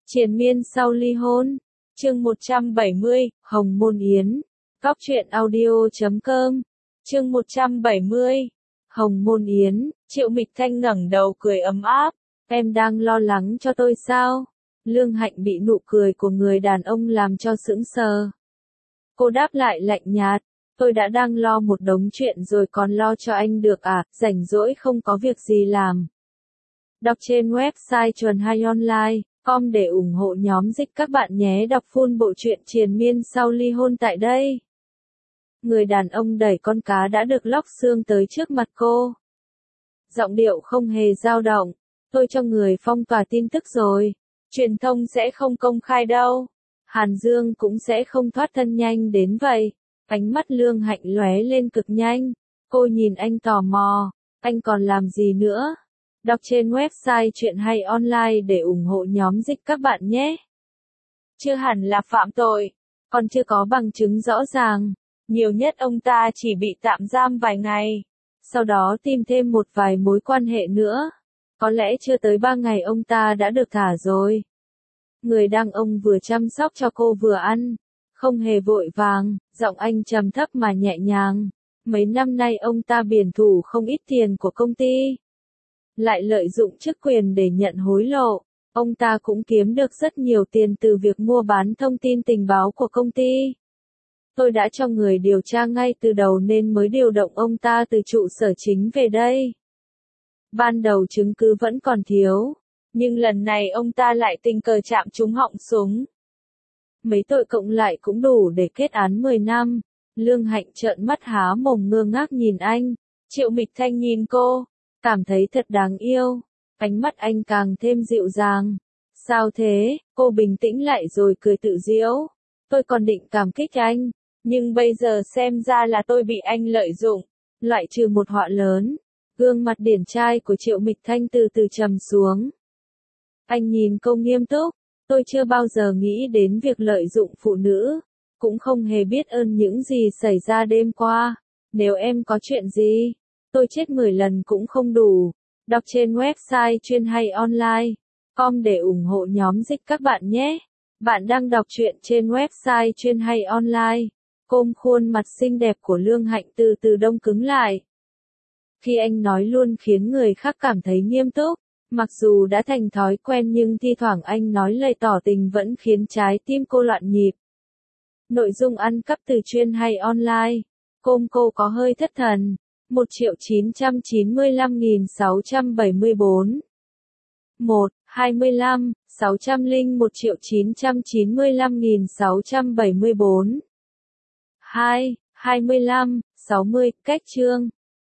Triền miên sau ly hôn. Chương 170, Hồng Môn Yến. Cóc truyện audio.com. Chương 170, Hồng Môn Yến. Triệu Mịch Thanh ngẩng đầu cười ấm áp. Em đang lo lắng cho tôi sao? Lương Hạnh bị nụ cười của người đàn ông làm cho sững sờ. Cô đáp lại lạnh nhạt. Tôi đã đang lo một đống chuyện rồi còn lo cho anh được à, rảnh rỗi không có việc gì làm. Đọc trên website chuanhaionline.com để ủng hộ nhóm dịch các bạn nhé. Đọc full bộ truyện triền miên sau ly hôn tại đây. Người đàn ông đẩy con cá đã được lóc xương tới trước mặt cô. Giọng điệu không hề dao động. Tôi cho người phong tỏa tin tức rồi. Truyền thông sẽ không công khai đâu. Hàn Dương cũng sẽ không thoát thân nhanh đến vậy. Ánh mắt Lương Hạnh lóe lên cực nhanh. Cô nhìn anh tò mò. Anh còn làm gì nữa? Đọc trên website Chuyện Hay Online để ủng hộ nhóm dịch các bạn nhé. Chưa hẳn là phạm tội. Còn chưa có bằng chứng rõ ràng. Nhiều nhất ông ta chỉ bị tạm giam vài ngày. Sau đó tìm thêm một vài mối quan hệ nữa. Có lẽ chưa tới 3 ngày ông ta đã được thả rồi. Người đàn ông vừa chăm sóc cho cô vừa ăn. Không hề vội vàng, giọng anh trầm thấp mà nhẹ nhàng. Mấy năm nay ông ta biển thủ không ít tiền của công ty. Lại lợi dụng chức quyền để nhận hối lộ. Ông ta cũng kiếm được rất nhiều tiền từ việc mua bán thông tin tình báo của công ty. Tôi đã cho người điều tra ngay từ đầu nên mới điều động ông ta từ trụ sở chính về đây. Ban đầu chứng cứ vẫn còn thiếu, nhưng lần này ông ta lại tình cờ chạm trúng họng súng. Mấy tội cộng lại cũng đủ để kết án 10 năm. Lương Hạnh trợn mắt há mồm ngơ ngác nhìn anh. Triệu Mịch Thanh nhìn cô, cảm thấy thật đáng yêu. Ánh mắt anh càng thêm dịu dàng. Sao thế? Cô bình tĩnh lại rồi cười tự giễu. Tôi còn định cảm kích anh, nhưng bây giờ xem ra là tôi bị anh lợi dụng. Loại trừ một họa lớn. Gương mặt điển trai của Triệu Mịch Thanh từ từ trầm xuống. Anh nhìn cô nghiêm túc. Tôi chưa bao giờ nghĩ đến việc lợi dụng phụ nữ. Cũng không hề biết ơn những gì xảy ra đêm qua. Nếu em có chuyện gì, tôi chết 10 lần cũng không đủ. Đọc trên website Chuyện Hay Online.com để ủng hộ nhóm dịch các bạn nhé. Bạn đang đọc truyện trên website Chuyện Hay Online.com. Khuôn mặt xinh đẹp của Lương Hạnh từ từ đông cứng lại. Khi anh nói luôn khiến người khác cảm thấy nghiêm túc. Mặc dù đã thành thói quen nhưng thi thoảng anh nói lời tỏ tình vẫn khiến trái tim cô loạn nhịp. Nội dung ăn cắp từ Chuyện Hay Online.com. Cô có hơi thất thần. 1.995.674 1. 25, 601 995.674 2. 25, 60. Cách chương